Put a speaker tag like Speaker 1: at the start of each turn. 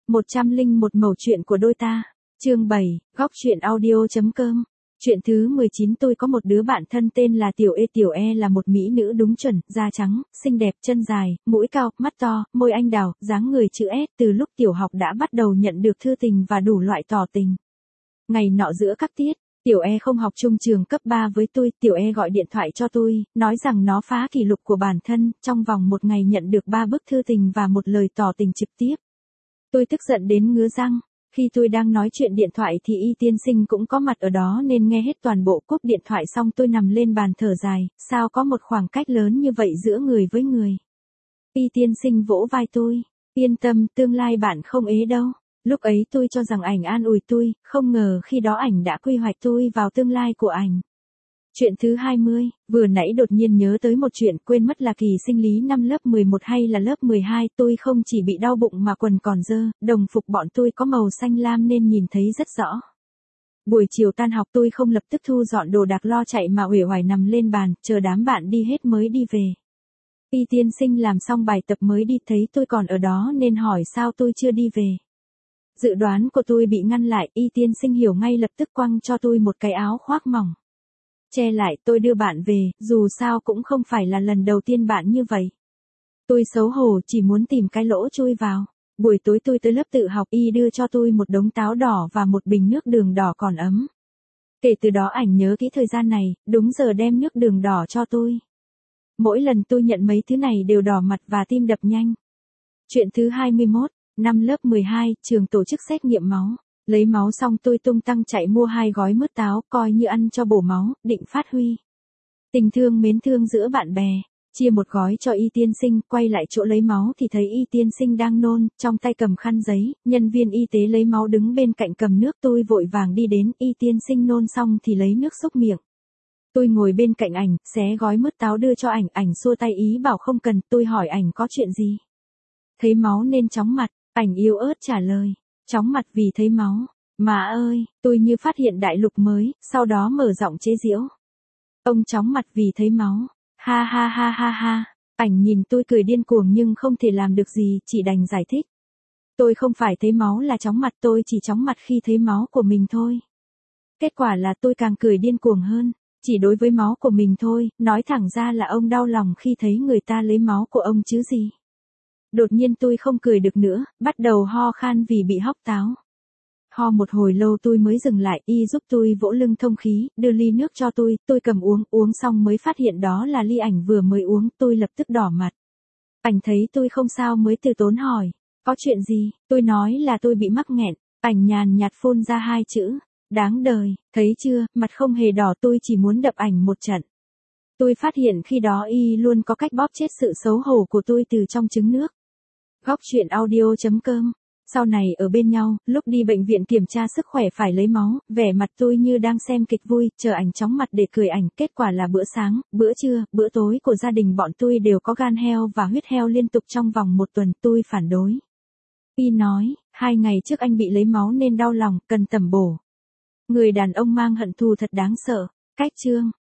Speaker 1: 101 mẩu chuyện của đôi ta. Chương 7, góc truyện audio.com. Chuyện thứ 19. Tôi có một đứa bạn thân tên là Tiểu E. Tiểu E là một mỹ nữ đúng chuẩn, da trắng, xinh đẹp, chân dài, mũi cao, mắt to, môi anh đào, dáng người chữ S. Từ lúc tiểu học đã bắt đầu nhận được thư tình và đủ loại tỏ tình. Ngày nọ giữa các tiết, Tiểu E không học chung trường cấp 3 với tôi. Tiểu E gọi điện thoại cho tôi, nói rằng nó phá kỷ lục của bản thân, trong vòng một ngày nhận được 3 bức thư tình và một lời tỏ tình trực tiếp. Tôi tức giận đến ngứa răng. Khi tôi đang nói chuyện điện thoại thì Y tiên sinh cũng có mặt ở đó nên nghe hết toàn bộ. Cúp điện thoại xong tôi nằm lên bàn thở dài, sao có một khoảng cách lớn như vậy giữa người với người. Y tiên sinh vỗ vai tôi, yên tâm, tương lai bạn không ế đâu. Lúc ấy tôi cho rằng ảnh an ủi tôi, không ngờ khi đó ảnh đã quy hoạch tôi vào tương lai của ảnh. Chuyện thứ 20, vừa nãy đột nhiên nhớ tới một chuyện, quên mất là kỳ sinh lý năm lớp 11 hay là lớp 12, tôi không chỉ bị đau bụng mà quần còn dơ, đồng phục bọn tôi có màu xanh lam nên nhìn thấy rất rõ. Buổi chiều tan học tôi không lập tức thu dọn đồ đạc lo chạy mà uể oải nằm lên bàn, chờ đám bạn đi hết mới đi về. Y tiên sinh làm xong bài tập mới đi thấy tôi còn ở đó nên hỏi sao tôi chưa đi về. Dự đoán của tôi bị ngăn lại, Y tiên sinh hiểu ngay lập tức quăng cho tôi một cái áo khoác mỏng. Che lại, tôi đưa bạn về, dù sao cũng không phải là lần đầu tiên bạn như vậy. Tôi xấu hổ chỉ muốn tìm cái lỗ chui vào. Buổi tối tôi tới lớp tự học, Y đưa cho tôi một đống táo đỏ và một bình nước đường đỏ còn ấm. Kể từ đó ảnh nhớ kỹ thời gian này, đúng giờ đem nước đường đỏ cho tôi. Mỗi lần tôi nhận mấy thứ này đều đỏ mặt và tim đập nhanh. Chuyện thứ 21, năm lớp 12, trường tổ chức xét nghiệm máu. Lấy máu xong tôi tung tăng chạy mua 2 gói mứt táo, coi như ăn cho bổ máu, định phát huy tình thương mến thương giữa bạn bè. Chia một gói cho Y tiên sinh, quay lại chỗ lấy máu thì thấy Y tiên sinh đang nôn, trong tay cầm khăn giấy, nhân viên y tế lấy máu đứng bên cạnh cầm nước. Tôi vội vàng đi đến, Y tiên sinh nôn xong thì lấy nước xúc miệng. Tôi ngồi bên cạnh ảnh, xé gói mứt táo đưa cho ảnh, ảnh xua tay ý bảo không cần. Tôi hỏi ảnh có chuyện gì. Thấy máu nên chóng mặt, ảnh yếu ớt trả lời. Chóng mặt vì thấy máu. Má ơi, tôi như phát hiện đại lục mới, sau đó mở giọng chế giễu. Ông chóng mặt vì thấy máu. Ha ha ha ha ha. Ảnh nhìn tôi cười điên cuồng nhưng không thể làm được gì, chỉ đành giải thích. Tôi không phải thấy máu là chóng mặt, tôi chỉ chóng mặt khi thấy máu của mình thôi. Kết quả là tôi càng cười điên cuồng hơn. Chỉ đối với máu của mình thôi, nói thẳng ra là ông đau lòng khi thấy người ta lấy máu của ông chứ gì. Đột nhiên tôi không cười được nữa, bắt đầu ho khan vì bị hóc táo. Ho một hồi lâu tôi mới dừng lại, Y giúp tôi vỗ lưng thông khí, đưa ly nước cho tôi cầm uống xong mới phát hiện đó là ly ảnh vừa mới uống, tôi lập tức đỏ mặt. Ảnh thấy tôi không sao mới từ tốn hỏi, có chuyện gì, tôi nói là tôi bị mắc nghẹn, ảnh nhàn nhạt phun ra 2 chữ, đáng đời, thấy chưa, mặt không hề đỏ, tôi chỉ muốn đập ảnh một trận. Tôi phát hiện khi đó Y luôn có cách bóp chết sự xấu hổ của tôi từ trong trứng nước. Góc truyện audio.com. Sau này ở bên nhau, lúc đi bệnh viện kiểm tra sức khỏe phải lấy máu, vẻ mặt tôi như đang xem kịch vui, chờ ảnh chóng mặt để cười ảnh. Kết quả là bữa sáng, bữa trưa, bữa tối của gia đình bọn tôi đều có gan heo và huyết heo liên tục trong vòng 1 tuần. Tôi phản đối. Y nói, 2 ngày trước anh bị lấy máu nên đau lòng, cần tẩm bổ. Người đàn ông mang hận thù thật đáng sợ. Cách chương.